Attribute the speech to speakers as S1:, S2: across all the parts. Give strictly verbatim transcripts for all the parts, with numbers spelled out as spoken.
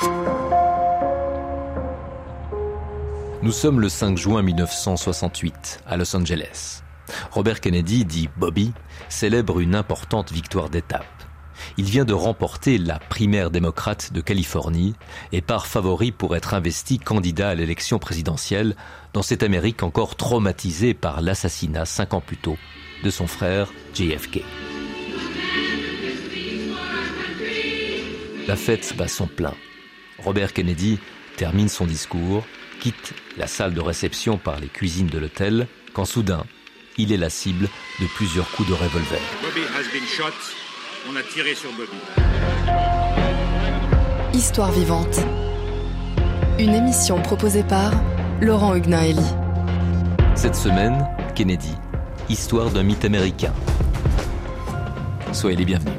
S1: Nous sommes le cinq juin mille neuf cent soixante-huit, à Los Angeles. Robert Kennedy, dit Bobby, célèbre une importante victoire d'étape. Il vient de remporter la primaire démocrate de Californie et part favori pour être investi candidat à l'élection présidentielle dans cette Amérique encore traumatisée par l'assassinat cinq ans plus tôt de son frère J F K. La fête bat son plein. Robert Kennedy termine son discours, quitte la salle de réception par les cuisines de l'hôtel, quand soudain, il est la cible de plusieurs coups de revolver.
S2: Bobby has been shot. On a tiré sur Bobby.
S3: Histoire vivante. Une émission proposée par Laurent Hugnaeli.
S1: Cette semaine, Kennedy, histoire d'un mythe américain. Soyez les bienvenus.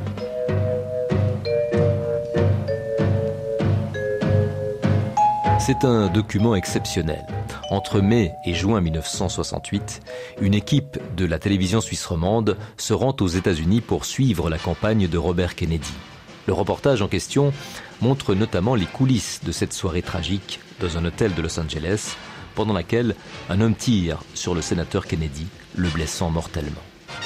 S1: C'est un document exceptionnel. Entre mai et juin mille neuf cent soixante-huit, une équipe de la télévision suisse romande se rend aux États-Unis pour suivre la campagne de Robert Kennedy. Le reportage en question montre notamment les coulisses de cette soirée tragique dans un hôtel de Los Angeles, pendant laquelle un homme tire sur le sénateur Kennedy, le blessant mortellement.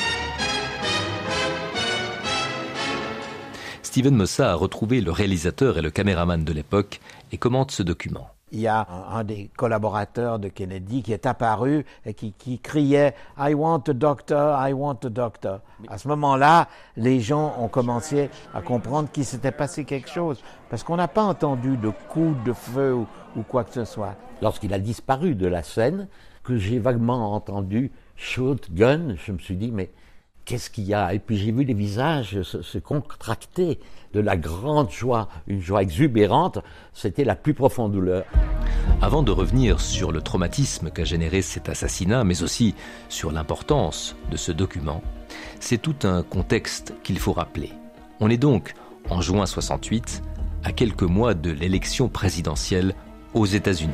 S1: Steven Mossa a retrouvé le réalisateur et le caméraman de l'époque et commente ce document.
S4: Il y a un, un des collaborateurs de Kennedy qui est apparu et qui, qui criait « I want a doctor, I want a doctor ». À ce moment-là, les gens ont commencé à comprendre qu'il s'était passé quelque chose, parce qu'on n'a pas entendu de coups de feu ou, ou quoi que ce soit. Lorsqu'il a disparu de la scène, que j'ai vaguement entendu « shoot gun », je me suis dit « mais qu'est-ce qu'il y a ?» Et puis j'ai vu les visages se, se contracter de la grande joie, une joie exubérante, c'était la plus profonde douleur.
S1: Avant de revenir sur le traumatisme qu'a généré cet assassinat, mais aussi sur l'importance de ce document, c'est tout un contexte qu'il faut rappeler. On est donc en juin soixante-huit, à quelques mois de l'élection présidentielle aux États-Unis.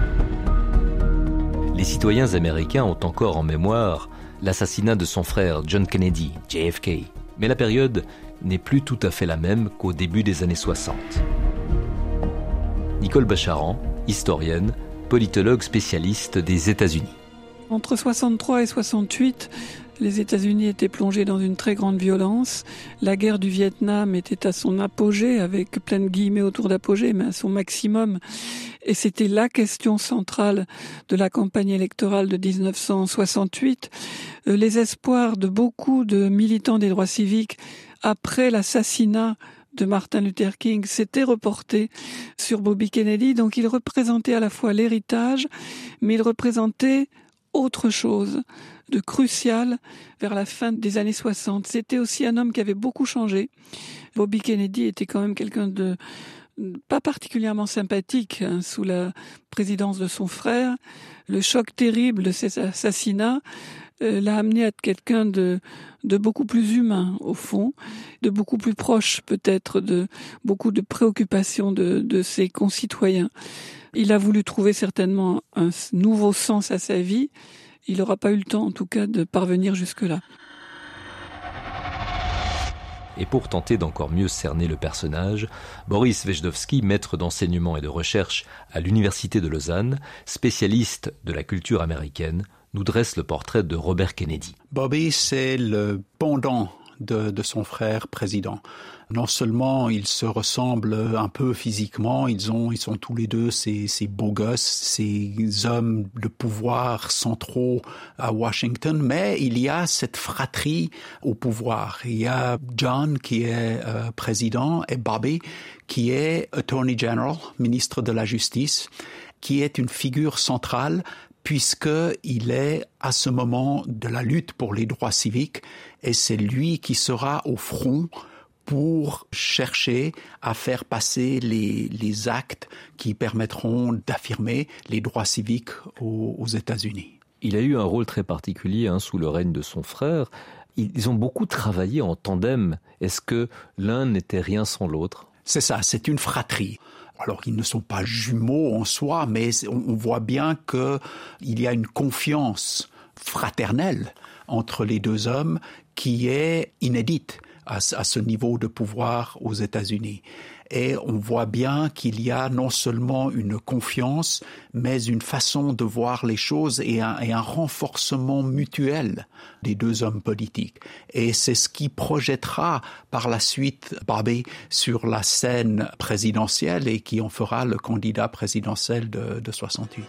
S1: Les citoyens américains ont encore en mémoire l'assassinat de son frère John Kennedy, J F K. Mais la période n'est plus tout à fait la même qu'au début des années soixante. Nicole Bacharan, historienne, politologue spécialiste des États-Unis.
S5: Entre soixante-trois et soixante-huit, les États-Unis étaient plongés dans une très grande violence. La guerre du Vietnam était à son apogée, avec plein de guillemets autour d'apogée, mais à son maximum. Et c'était la question centrale de la campagne électorale de dix-neuf cent soixante-huit. Les espoirs de beaucoup de militants des droits civiques après l'assassinat de Martin Luther King s'étaient reportés sur Bobby Kennedy. Donc il représentait à la fois l'héritage, mais il représentait autre chose de crucial vers la fin des années soixante. C'était aussi un homme qui avait beaucoup changé. Bobby Kennedy était quand même quelqu'un de pas particulièrement sympathique hein, sous la présidence de son frère. Le choc terrible de ces assassinats euh, l'a amené à être quelqu'un de, de beaucoup plus humain, au fond, de beaucoup plus proche peut-être de beaucoup de préoccupations de, de ses concitoyens. Il a voulu trouver certainement un nouveau sens à sa vie. Il n'aura pas eu le temps, en tout cas, de parvenir jusque-là.
S1: Et pour tenter d'encore mieux cerner le personnage, Boris Wejdowski, maître d'enseignement et de recherche à l'Université de Lausanne, spécialiste de la culture américaine, nous dresse le portrait de Robert Kennedy.
S6: Bobby, c'est le pendant de, de son frère président. Non seulement ils se ressemblent un peu physiquement, ils ont, ils sont tous les deux ces, ces beaux gosses, ces hommes de pouvoir centraux à Washington, mais il y a cette fratrie au pouvoir. Il y a John qui est euh, président et Bobby qui est Attorney General, ministre de la Justice, qui est une figure centrale puisqu'il est à ce moment de la lutte pour les droits civiques et c'est lui qui sera au front pour chercher à faire passer les, les actes qui permettront d'affirmer les droits civiques aux, aux États-Unis.
S1: Il a eu un rôle très particulier hein, sous le règne de son frère. Ils ont beaucoup travaillé en tandem. Est-ce que l'un n'était rien sans l'autre ?
S6: C'est ça, c'est une fratrie. Alors, ils ne sont pas jumeaux en soi, mais on voit bien qu'il y a une confiance fraternelle entre les deux hommes qui est inédite à ce niveau de pouvoir aux États-Unis. Et on voit bien qu'il y a non seulement une confiance, mais une façon de voir les choses et un, et un renforcement mutuel des deux hommes politiques. Et c'est ce qui projettera par la suite Bobby sur la scène présidentielle et qui en fera le candidat présidentiel de, de soixante-huit.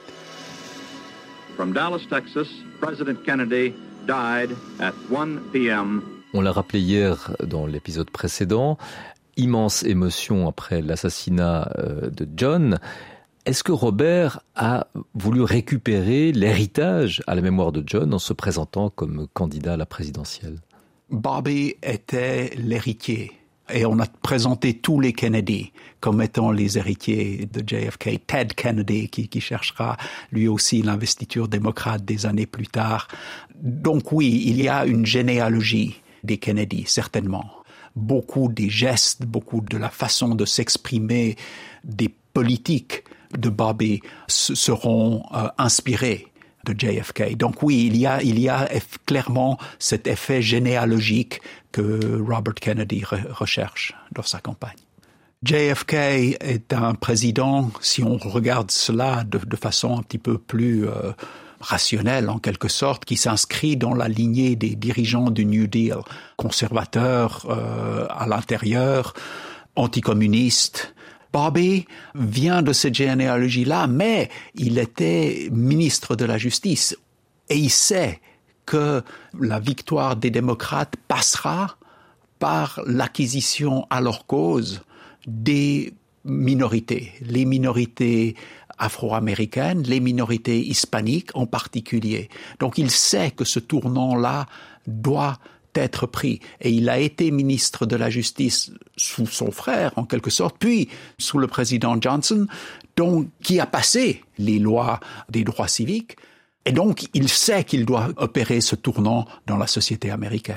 S2: From Dallas, Texas, President Kennedy died at one p.m.
S1: On l'a rappelé hier dans l'épisode précédent, immense émotion après l'assassinat de John. Est-ce que Robert a voulu récupérer l'héritage à la mémoire de John en se présentant comme candidat à la présidentielle?
S6: Bobby était l'héritier. Et on a présenté tous les Kennedy comme étant les héritiers de J F K. Ted Kennedy, qui, qui cherchera lui aussi l'investiture démocrate des années plus tard. Donc oui, il y a une généalogie des Kennedy, certainement. Beaucoup des gestes, beaucoup de la façon de s'exprimer des politiques de Bobby seront euh, inspirés de J F K. Donc oui, il y a, il y a clairement cet effet généalogique que Robert Kennedy re- recherche dans sa campagne. J F K est un président, si on regarde cela de, de façon un petit peu plus euh, rationnelle en quelque sorte, qui s'inscrit dans la lignée des dirigeants du New Deal, conservateurs euh, à l'intérieur, anticommunistes. Bobby vient de cette généalogie-là, mais il était ministre de la Justice et il sait que la victoire des démocrates passera par l'acquisition à leur cause des minorités, les minorités afro-américaines, les minorités hispaniques en particulier. Donc il sait que ce tournant-là doit être pris. Et il a été ministre de la Justice sous son frère, en quelque sorte, puis sous le président Johnson, donc, qui a passé les lois des droits civiques. Et donc, il sait qu'il doit opérer ce tournant dans la société américaine.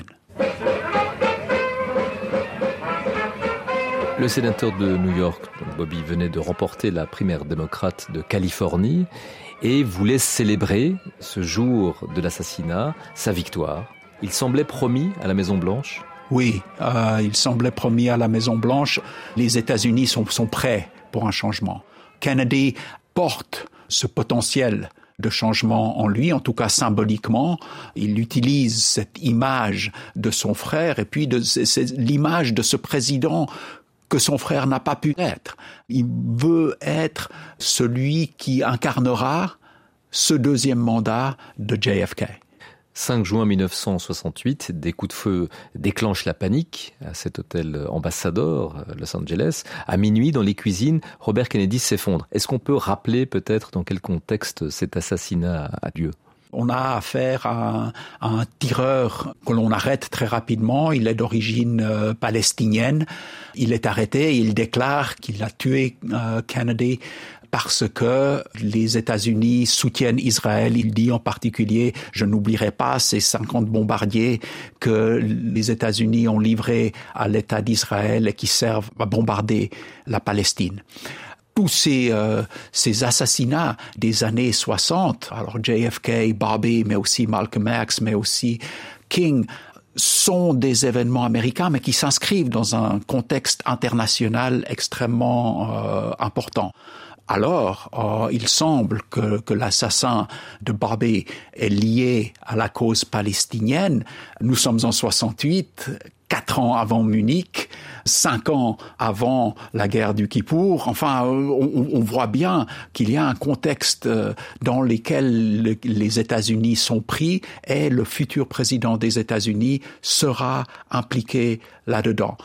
S1: Le sénateur de New York, Bobby, venait de remporter la primaire démocrate de Californie et voulait célébrer ce jour de l'assassinat, sa victoire. Il semblait promis à la Maison-Blanche?
S6: Oui, euh, il semblait promis à la Maison-Blanche. Les États-Unis sont, sont prêts pour un changement. Kennedy porte ce potentiel de changement en lui, en tout cas symboliquement. Il utilise cette image de son frère et puis de, c'est, c'est l'image de ce président que son frère n'a pas pu être. Il veut être celui qui incarnera ce deuxième mandat de J F K.
S1: cinq juin mille neuf cent soixante-huit, des coups de feu déclenchent la panique à cet hôtel Ambassador, Los Angeles. À minuit, dans les cuisines, Robert Kennedy s'effondre. Est-ce qu'on peut rappeler peut-être dans quel contexte cet assassinat a lieu?
S6: On a affaire à un, à un tireur que l'on arrête très rapidement. Il est d'origine euh, palestinienne. Il est arrêté et il déclare qu'il a tué euh, Kennedy parce que les États-Unis soutiennent Israël. Il dit en particulier, je n'oublierai pas ces cinquante bombardiers que les États-Unis ont livrés à l'État d'Israël et qui servent à bombarder la Palestine. Tous ces, euh, ces assassinats des années soixante, alors J F K, Bobby, mais aussi Malcolm X, mais aussi King, sont des événements américains, mais qui s'inscrivent dans un contexte international extrêmement euh, important. Alors, euh, il semble que, que l'assassin de Bobby est lié à la cause palestinienne. Nous sommes en soixante-huit, quatre ans avant Munich, cinq ans avant la guerre du Kippour. Enfin, on, on voit bien qu'il y a un contexte dans lequel le, les États-Unis sont pris et le futur président des États-Unis sera impliqué là-dedans.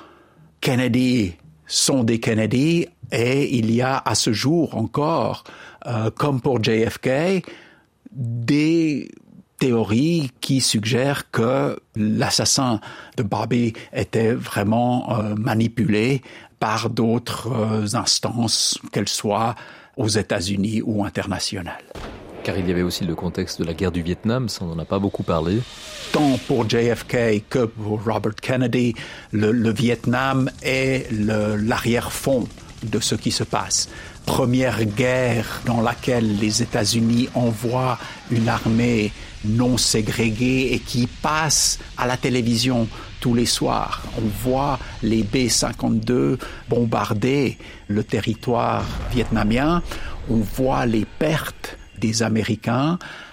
S6: Kennedy sont des Kennedy et il y a à ce jour encore, euh, comme pour J F K, des théories qui suggèrent que l'assassin de Bobby était vraiment euh, manipulé par d'autres euh, instances, qu'elles soient aux États-Unis ou internationales.
S1: Car il y avait aussi le contexte de la guerre du Vietnam, ça on n'en a pas beaucoup parlé.
S6: Tant pour J F K que pour Robert Kennedy, le, le Vietnam est le, l'arrière-fond de ce qui se passe. Première guerre dans laquelle les États-Unis envoient une armée non ségrégée et qui passe à la télévision tous les soirs. On voit les B cinquante-deux bombarder le territoire vietnamien. On voit les pertes des Américains,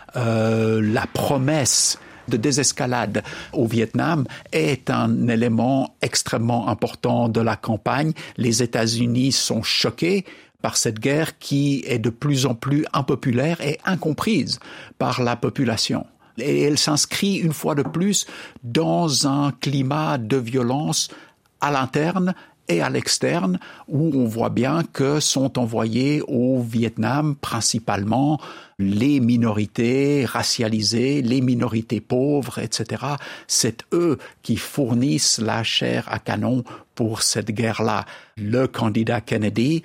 S6: euh, la promesse de désescalade au Vietnam est un élément extrêmement important de la campagne. Les États-Unis sont choqués par cette guerre qui est de plus en plus impopulaire et incomprise par la population. Et elle s'inscrit une fois de plus dans un climat de violence à l'interne et à l'externe, où on voit bien que sont envoyés au Vietnam principalement les minorités racialisées, les minorités pauvres, et cetera. C'est eux qui fournissent la chair à canon pour cette guerre-là. Le candidat Kennedy,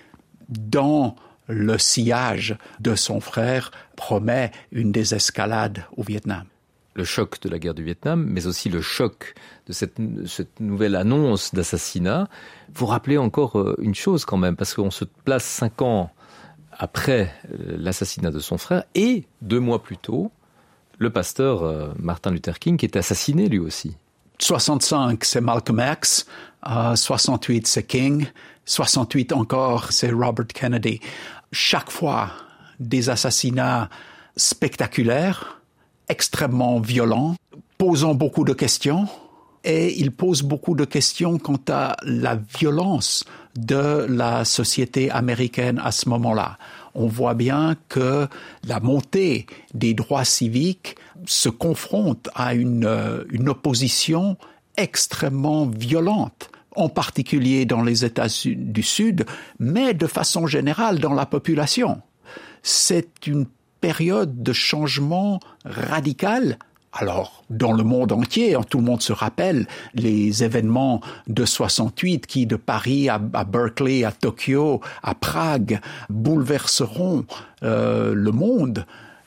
S6: dans le sillage de son frère, promet une désescalade au Vietnam.
S1: Le choc de la guerre du Vietnam, mais aussi le choc de cette, cette nouvelle annonce d'assassinat. Vous rappelez encore une chose quand même, parce qu'on se place cinq ans après l'assassinat de son frère, et deux mois plus tôt, le pasteur Martin Luther King qui est assassiné lui aussi.
S6: soixante-cinq, c'est Malcolm X, euh, soixante-huit, c'est King, soixante-huit encore, c'est Robert Kennedy. Chaque fois, des assassinats spectaculaires, extrêmement violent, posant beaucoup de questions, et il pose beaucoup de questions quant à la violence de la société américaine à ce moment-là. On voit bien que la montée des droits civiques se confronte à une, une opposition extrêmement violente, en particulier dans les États du Sud, mais de façon générale dans la population. C'est une période de changement radical. Alors, dans le monde entier, tout le monde se rappelle les événements de soixante-huit qui, de Paris à, à Berkeley, à Tokyo, à Prague, bouleverseront euh, le monde.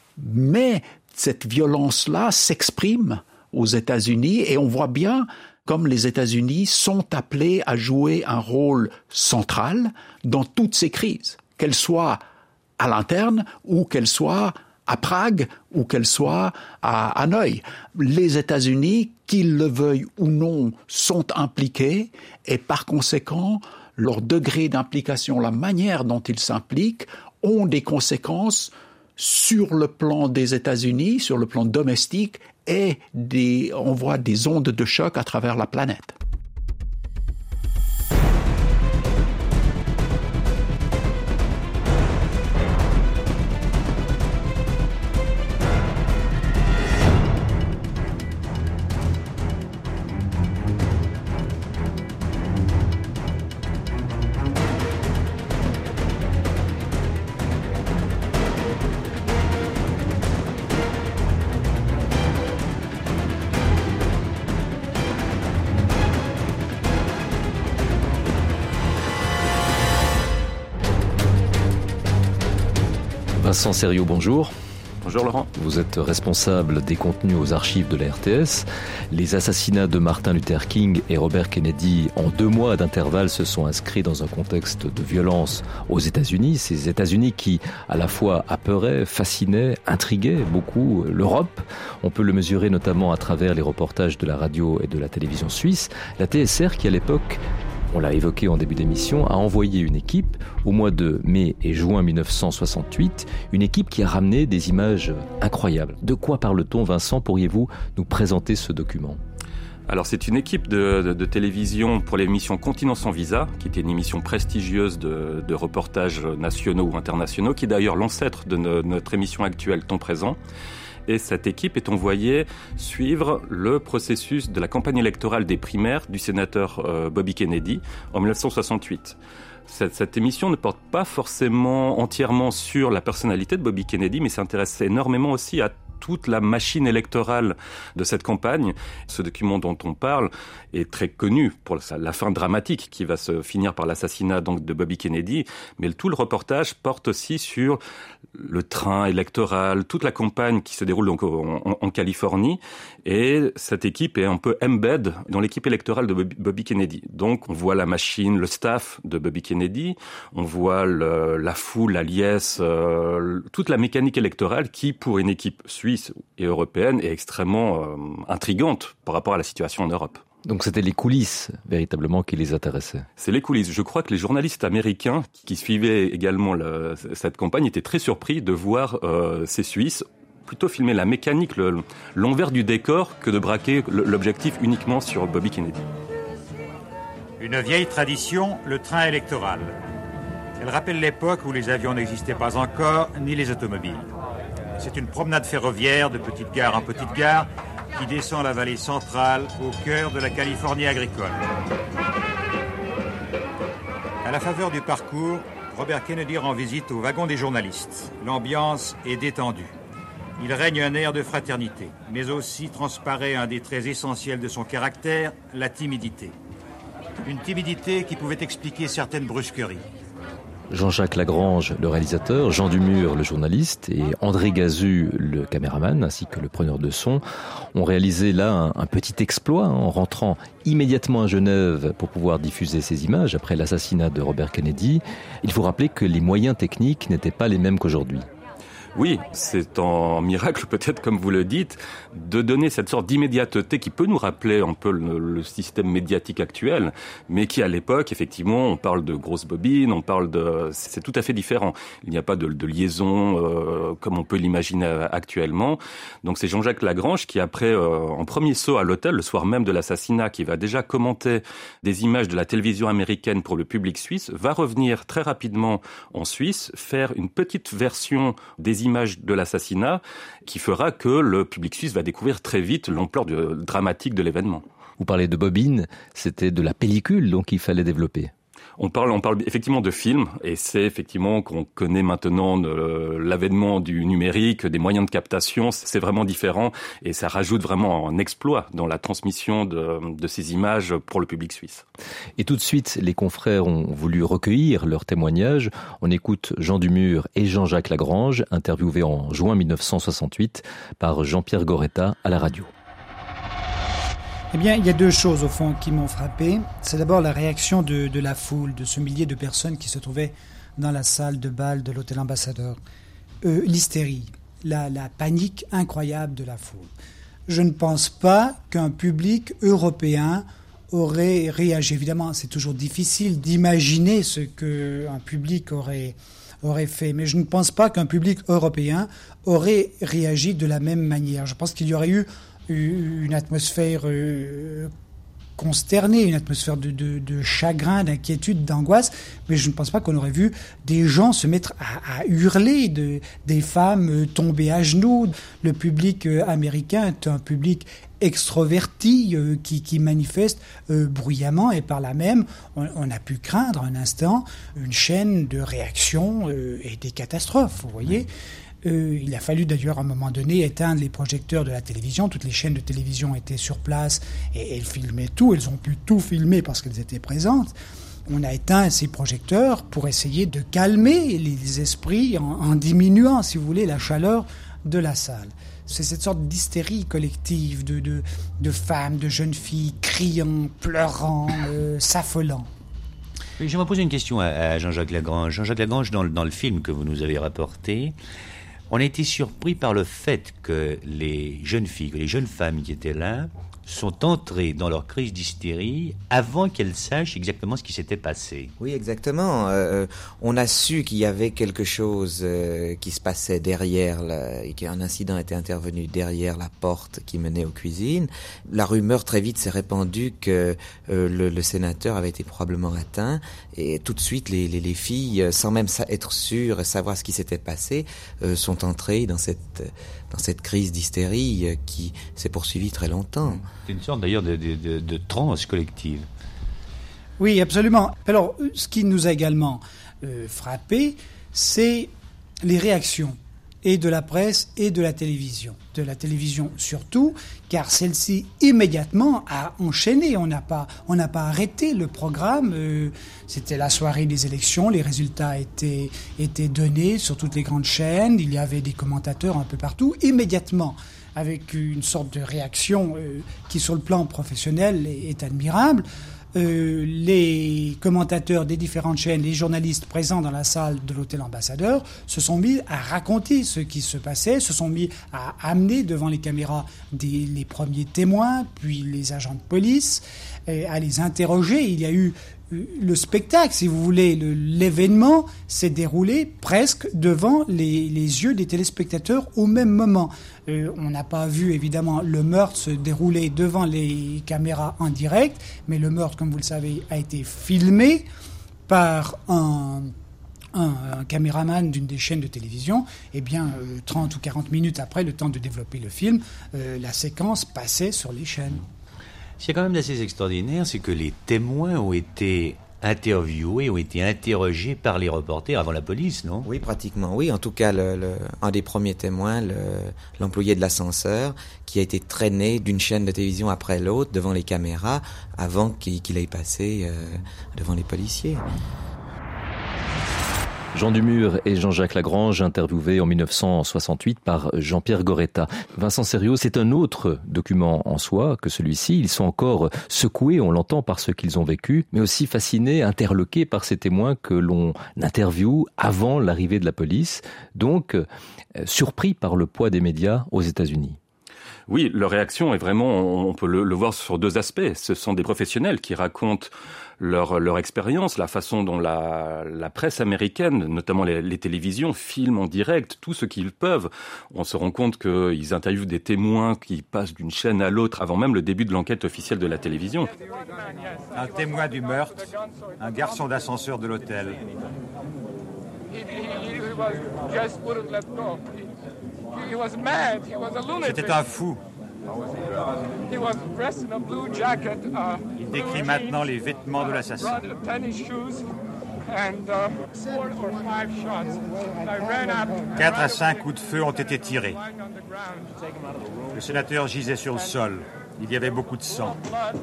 S6: Mais cette violence-là s'exprime aux États-Unis et on voit bien comme les États-Unis sont appelés à jouer un rôle central dans toutes ces crises, qu'elles soient à l'interne ou qu'elles soient à Prague ou qu'elles soient à Hanoï. Les États-Unis, qu'ils le veuillent ou non, sont impliqués et par conséquent, leur degré d'implication, la manière dont ils s'impliquent, ont des conséquences sur le plan des États-Unis, sur le plan domestique, et des, on voit des ondes de choc à travers la planète.
S1: Vincent Serriot, bonjour.
S7: Bonjour Laurent.
S1: Vous êtes responsable des contenus aux archives de la R T S. Les assassinats de Martin Luther King et Robert Kennedy en deux mois d'intervalle se sont inscrits dans un contexte de violence aux États-Unis. Ces États-Unis qui, à la fois, apeuraient, fascinaient, intriguaient beaucoup l'Europe. On peut le mesurer notamment à travers les reportages de la radio et de la télévision suisse. La T S R qui, à l'époque, on l'a évoqué en début d'émission, a envoyé une équipe au mois de mai et juin mille neuf cent soixante-huit, une équipe qui a ramené des images incroyables. De quoi parle-t-on, Vincent? Pourriez-vous nous présenter ce document?
S7: Alors c'est une équipe de, de, de télévision pour l'émission Continent sans visa, qui était une émission prestigieuse de, de reportages nationaux ou internationaux, qui est d'ailleurs l'ancêtre de no, notre émission actuelle Temps présent. Et cette équipe est envoyée suivre le processus de la campagne électorale des primaires du sénateur euh, Bobby Kennedy en mille neuf cent soixante-huit. Cette, cette émission ne porte pas forcément entièrement sur la personnalité de Bobby Kennedy, mais s'intéresse énormément aussi à toute la machine électorale de cette campagne. Ce document dont on parle est très connu pour la fin dramatique qui va se finir par l'assassinat donc de Bobby Kennedy, mais tout le reportage porte aussi sur le train électoral, toute la campagne qui se déroule donc en, en, en Californie, et cette équipe est un peu embed dans l'équipe électorale de Bobby, Bobby Kennedy. Donc on voit la machine, le staff de Bobby Kennedy, on voit le, la foule, la liesse, euh, toute la mécanique électorale qui, pour une équipe suisse et européenne, est extrêmement euh, intrigante par rapport à la situation en Europe.
S1: Donc c'était les coulisses, véritablement, qui les intéressaient.
S7: C'est les coulisses. Je crois que les journalistes américains qui suivaient également le, cette campagne étaient très surpris de voir euh, ces Suisses plutôt filmer la mécanique, le, l'envers du décor, que de braquer l'objectif uniquement sur Bobby Kennedy.
S8: Une vieille tradition, le train électoral. Elle rappelle l'époque où les avions n'existaient pas encore, ni les automobiles. C'est une promenade ferroviaire de petite gare en petite gare qui descend la vallée centrale au cœur de la Californie agricole. À la faveur du parcours, Robert Kennedy rend visite au wagon des journalistes. L'ambiance est détendue. Il règne un air de fraternité, mais aussi transparaît un des traits essentiels de son caractère, la timidité. Une timidité qui pouvait expliquer certaines brusqueries.
S1: Jean-Jacques Lagrange, le réalisateur, Jean Dumur, le journaliste, et André Gazu, le caméraman, ainsi que le preneur de son, ont réalisé là un, un petit exploit en rentrant immédiatement à Genève pour pouvoir diffuser ces images après l'assassinat de Robert Kennedy. Il faut rappeler que les moyens techniques n'étaient pas les mêmes qu'aujourd'hui.
S7: Oui, c'est un miracle, peut-être comme vous le dites, de donner cette sorte d'immédiateté qui peut nous rappeler un peu le, le système médiatique actuel, mais qui à l'époque, effectivement, on parle de grosses bobines, on parle de... C'est tout à fait différent. Il n'y a pas de, de liaison euh, comme on peut l'imaginer actuellement. Donc c'est Jean-Jacques Lagrange qui, après, euh, en premier saut à l'hôtel, le soir même de l'assassinat, qui va déjà commenter des images de la télévision américaine pour le public suisse, va revenir très rapidement en Suisse, faire une petite version des images de l'assassinat qui fera que le public suisse va découvrir très vite l'ampleur du, dramatique de l'événement.
S1: Vous parlez de bobine, c'était de la pellicule donc il fallait développer.
S7: On parle, on parle effectivement de film, et c'est effectivement qu'on connaît maintenant de, l'avènement du numérique, des moyens de captation, c'est vraiment différent, et ça rajoute vraiment un exploit dans la transmission de, de ces images pour le public suisse.
S1: Et tout de suite, les confrères ont voulu recueillir leurs témoignages. On écoute Jean Dumur et Jean-Jacques Lagrange, interviewés en juin mille neuf cent soixante-huit par Jean-Pierre Goretta à la radio.
S9: Eh bien, il y a deux choses, au fond, qui m'ont frappé. C'est d'abord la réaction de, de la foule, de ce millier de personnes qui se trouvaient dans la salle de bal de l'hôtel Ambassadeur. Euh, l'hystérie, la, la panique incroyable de la foule. Je ne pense pas qu'un public européen aurait réagi. Évidemment, c'est toujours difficile d'imaginer ce qu'un public aurait, aurait fait, mais je ne pense pas qu'un public européen aurait réagi de la même manière. Je pense qu'il y aurait eu une atmosphère euh, consternée, une atmosphère de, de, de chagrin, d'inquiétude, d'angoisse, mais je ne pense pas qu'on aurait vu des gens se mettre à, à hurler, de, des femmes euh, tomber à genoux. Le public euh, américain est un public extroverti euh, qui, qui manifeste euh, bruyamment, et par là même, on, on a pu craindre un instant une chaîne de réactions euh, et des catastrophes, vous voyez. Euh, il a fallu d'ailleurs à un moment donné éteindre les projecteurs de la télévision. Toutes les chaînes de télévision étaient sur place et elles filmaient tout. Elles ont pu tout filmer parce qu'elles étaient présentes. On a éteint ces projecteurs pour essayer de calmer les esprits en, en diminuant, si vous voulez, la chaleur de la salle. C'est cette sorte d'hystérie collective de, de, de femmes, de jeunes filles criant, pleurant, euh, s'affolant.
S10: J'aimerais poser une question à, à Jean-Jacques Lagrange. Jean-Jacques Lagrange, dans, dans le film que vous nous avez rapporté, on a été surpris par le fait que les jeunes filles, que les jeunes femmes qui étaient là, sont entrées dans leur crise d'hystérie avant qu'elles sachent exactement ce qui s'était passé.
S11: Oui, exactement. Euh, on a su qu'il y avait quelque chose euh, qui se passait derrière, la, et qu'un incident était intervenu derrière la porte qui menait aux cuisines. La rumeur très vite s'est répandue que euh, le, le sénateur avait été probablement atteint, et tout de suite les, les, les filles, sans même être sûres et savoir ce qui s'était passé, euh, sont entrées dans cette dans cette crise d'hystérie qui s'est poursuivie très longtemps.
S10: C'est une sorte d'ailleurs de, de, de, de transe collective.
S9: Oui, absolument. Alors, ce qui nous a également euh, frappé, c'est les réactions, et de la presse et de la télévision. De la télévision surtout, car celle-ci immédiatement a enchaîné. On n'a pas, on n'a pas arrêté le programme. Euh, c'était la soirée des élections, les résultats étaient, étaient donnés sur toutes les grandes chaînes. Il y avait des commentateurs un peu partout. Immédiatement, avec une sorte de réaction euh, qui, sur le plan professionnel, est, est admirable. euh, les commentateurs des différentes chaînes, les journalistes présents dans la salle de l'hôtel Ambassadeur se sont mis à raconter ce qui se passait, se sont mis à amener devant les caméras des, les premiers témoins, puis les agents de police, et à les interroger. Il y a eu le spectacle, si vous voulez, le, l'événement s'est déroulé presque devant les, les yeux des téléspectateurs au même moment. Euh, on n'a pas vu évidemment le meurtre se dérouler devant les caméras en direct, mais le meurtre, comme vous le savez, a été filmé par un, un, un caméraman d'une des chaînes de télévision. Et bien, euh, trente ou quarante minutes après, le temps de développer le film, euh, la séquence passait sur les chaînes.
S10: Ce qui est quand même assez extraordinaire, c'est que les témoins ont été interviewés, ont été interrogés par les reporters avant la police, non?
S11: Oui, pratiquement, oui. En tout cas, le, le, un des premiers témoins, le, l'employé de l'ascenseur, qui a été traîné d'une chaîne de télévision après l'autre devant les caméras avant qu'il, qu'il aille passer euh, devant les policiers.
S1: Jean Dumur et Jean-Jacques Lagrange, interviewés en dix-neuf cent soixante-huit par Jean-Pierre Goretta. Vincent Serriot, c'est un autre document en soi que celui-ci. Ils sont encore secoués, on l'entend, par ce qu'ils ont vécu, mais aussi fascinés, interloqués par ces témoins que l'on interviewe avant l'arrivée de la police, donc euh, surpris par le poids des médias aux États-Unis.
S7: Oui, leur réaction est vraiment, on peut le, le voir sur deux aspects. Ce sont des professionnels qui racontent leur, leur expérience, la façon dont la, la presse américaine, notamment les, les télévisions, filment en direct tout ce qu'ils peuvent. On se rend compte qu'ils interviewent des témoins qui passent d'une chaîne à l'autre avant même le début de l'enquête officielle de la télévision.
S8: Un témoin du meurtre, un garçon d'ascenseur de l'hôtel. C'était un fou. Il décrit maintenant les vêtements de l'assassin. Quatre à cinq coups de feu ont été tirés. Le sénateur gisait sur le sol. Il y avait beaucoup de sang.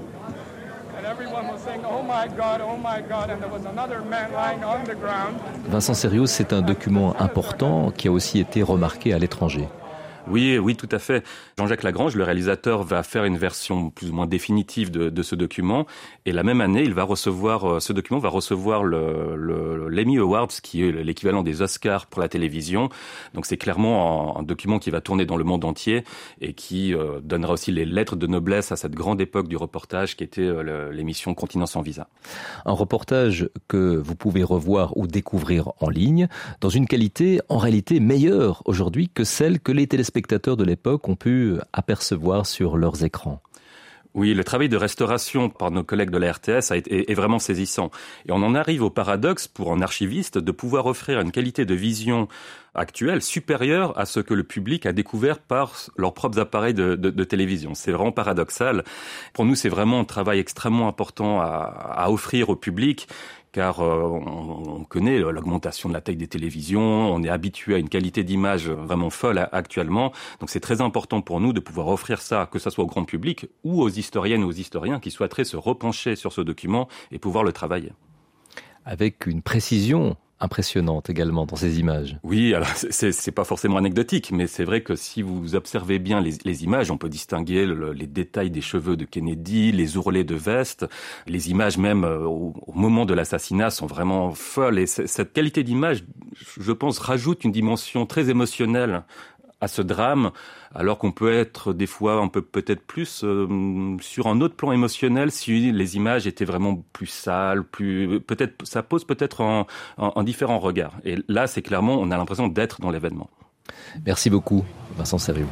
S1: Vincent Serriot, c'est un document important qui a aussi été remarqué à l'étranger.
S7: Oui, oui, tout à fait. Jean-Jacques Lagrange, le réalisateur, va faire une version plus ou moins définitive de, de ce document. Et la même année, il va recevoir, ce document va recevoir le, le, l'Emmy Awards, qui est l'équivalent des Oscars pour la télévision. Donc c'est clairement un, un document qui va tourner dans le monde entier et qui euh, donnera aussi les lettres de noblesse à cette grande époque du reportage qui était euh, le, l'émission Continent sans visa.
S1: Un reportage que vous pouvez revoir ou découvrir en ligne dans une qualité en réalité meilleure aujourd'hui que celle que les téléspectateurs spectateurs de l'époque ont pu apercevoir sur leurs écrans.
S7: Oui, le travail de restauration par nos collègues de la R T S a été, est vraiment saisissant. Et on en arrive au paradoxe, pour un archiviste, de pouvoir offrir une qualité de vision actuelle supérieure à ce que le public a découvert par leurs propres appareils de, de, de télévision. C'est vraiment paradoxal. Pour nous, c'est vraiment un travail extrêmement important à, à offrir au public, car euh, on, on connaît l'augmentation de la taille des télévisions, on est habitué à une qualité d'image vraiment folle actuellement, donc c'est très important pour nous de pouvoir offrir ça, que ce soit au grand public ou aux historiennes ou aux historiens qui souhaiteraient se repencher sur ce document et pouvoir le travailler.
S1: Avec une précision impressionnante également dans ces images.
S7: Oui, alors c'est, c'est pas forcément anecdotique, mais c'est vrai que si vous observez bien les, les images, on peut distinguer le, les détails des cheveux de Kennedy, les ourlets de veste, les images même au, au moment de l'assassinat sont vraiment folles. Et cette qualité d'image, je pense, rajoute une dimension très émotionnelle à ce drame, alors qu'on peut être des fois un peu peut-être plus euh, sur un autre plan émotionnel si les images étaient vraiment plus sales, plus peut-être ça pose peut-être un, un, un différent regard. Et là, c'est clairement, on a l'impression d'être dans l'événement.
S1: Merci beaucoup, Vincent Serriot.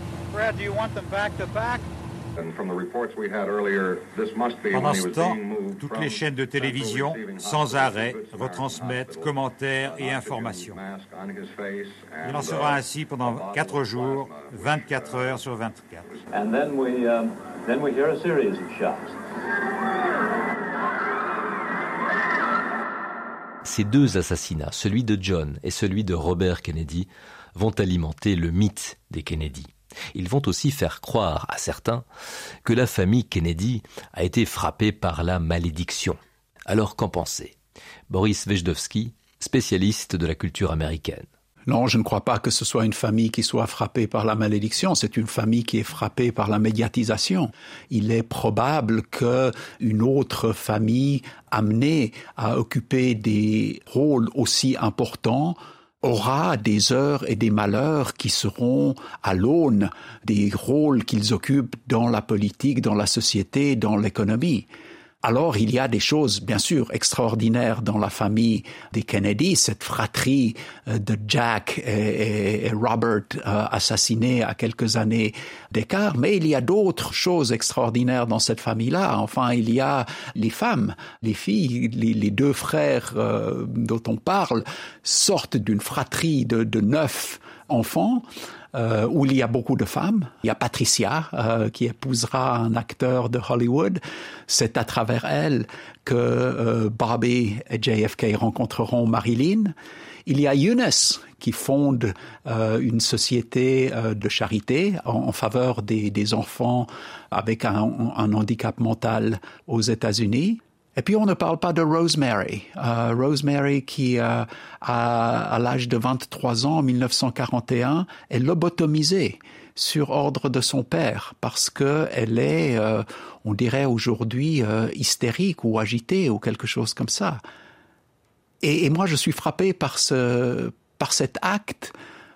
S8: Pendant ce temps, toutes les chaînes de télévision, sans arrêt, retransmettent commentaires et informations. Il en sera ainsi pendant quatre jours, vingt-quatre heures sur vingt-quatre.
S1: Ces deux assassinats, celui de John et celui de Robert Kennedy, vont alimenter le mythe des Kennedy. Ils vont aussi faire croire à certains que la famille Kennedy a été frappée par la malédiction. Alors qu'en penser ? Boris Wejdowski, spécialiste de la culture américaine.
S6: Non, je ne crois pas que ce soit une famille qui soit frappée par la malédiction. C'est une famille qui est frappée par la médiatisation. Il est probable qu'une autre famille amenée à occuper des rôles aussi importants aura des heures et des malheurs qui seront à l'aune des rôles qu'ils occupent dans la politique, dans la société, dans l'économie. Alors, il y a des choses, bien sûr, extraordinaires dans la famille des Kennedy, cette fratrie de Jack et, et Robert euh, assassinés à quelques années d'écart, mais il y a d'autres choses extraordinaires dans cette famille-là. Enfin, il y a les femmes, les filles, les, les deux frères euh, dont on parle sortent d'une fratrie de, de neuf enfants. Euh, où il y a beaucoup de femmes. Il y a Patricia, euh, qui épousera un acteur de Hollywood. C'est à travers elle que euh, Bobby et J F K rencontreront Marilyn. Il y a Eunice, qui fonde euh, une société euh, de charité en, en faveur des, des enfants avec un, un handicap mental aux États-Unis. Et puis, on ne parle pas de Rosemary. Euh, Rosemary qui, euh, a, à l'âge de vingt-trois ans, en mille neuf cent quarante et un, est lobotomisée sur ordre de son père parce que elle est, euh, on dirait aujourd'hui, euh, hystérique ou agitée ou quelque chose comme ça. Et, et moi, je suis frappé par ce, par cet acte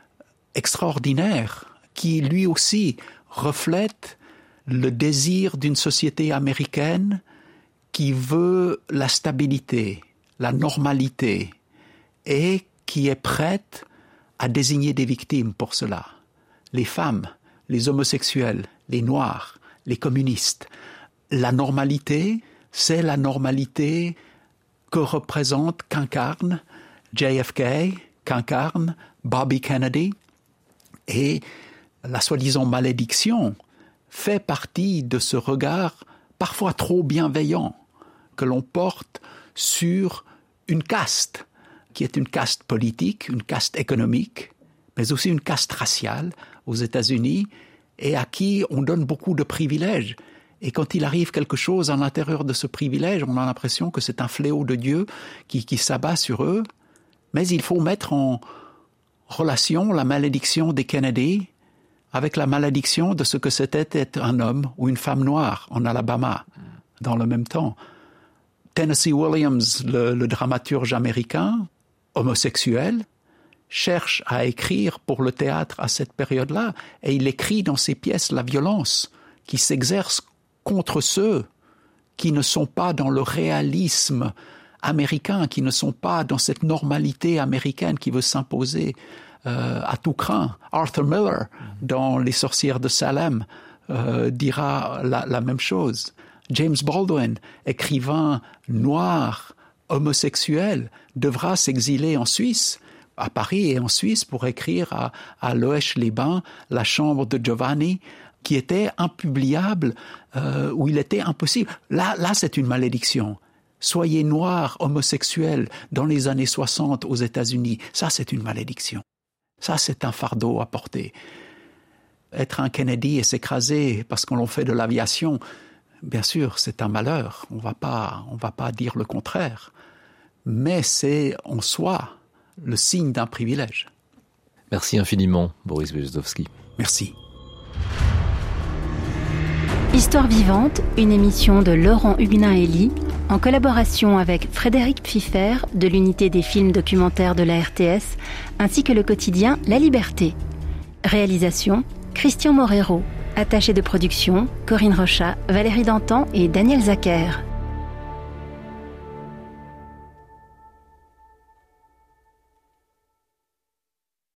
S6: extraordinaire qui, lui aussi, reflète le désir d'une société américaine qui veut la stabilité, la normalité, et qui est prête à désigner des victimes pour cela. Les femmes, les homosexuels, les noirs, les communistes. La normalité, c'est la normalité que représente, qu'incarne J F K, qu'incarne Bobby Kennedy, et la soi-disant malédiction fait partie de ce regard parfois trop bienveillant que l'on porte sur une caste, qui est une caste politique, une caste économique, mais aussi une caste raciale aux États-Unis, et à qui on donne beaucoup de privilèges. Et quand il arrive quelque chose à l'intérieur de ce privilège, on a l'impression que c'est un fléau de Dieu qui, qui s'abat sur eux. Mais il faut mettre en relation la malédiction des Kennedy avec la malédiction de ce que c'était être un homme ou une femme noire en Alabama dans le même temps. Tennessee Williams, le, le dramaturge américain, homosexuel, cherche à écrire pour le théâtre à cette période-là, et il écrit dans ses pièces la violence qui s'exerce contre ceux qui ne sont pas dans le réalisme américain, qui ne sont pas dans cette normalité américaine qui veut s'imposer euh, à tout craint. Arthur Miller, dans Les sorcières de Salem, euh, dira la, la même chose. James Baldwin, écrivain noir, homosexuel, devra s'exiler en Suisse, à Paris et en Suisse, pour écrire à, à Loesch-les-Bains, La chambre de Giovanni, qui était impubliable, euh, où il était impossible. Là, là, c'est une malédiction. Soyez noir, homosexuel, dans les années soixante aux États-Unis, ça, c'est une malédiction. Ça, c'est un fardeau à porter. Être un Kennedy et s'écraser parce qu'on l'on fait de l'aviation, bien sûr, c'est un malheur. On va pas, on va pas dire le contraire. Mais c'est en soi le signe d'un privilège.
S1: Merci infiniment, Boris Berezovsky.
S6: Merci.
S12: Histoire vivante, une émission de Laurent Huguenin-Elie, en collaboration avec Frédéric Pfiffer de l'unité des films documentaires de la R T S, ainsi que le quotidien La Liberté. Réalisation, Christian Morero. Attaché de production, Corinne Rochat, Valérie Dantan et Daniel Zacher.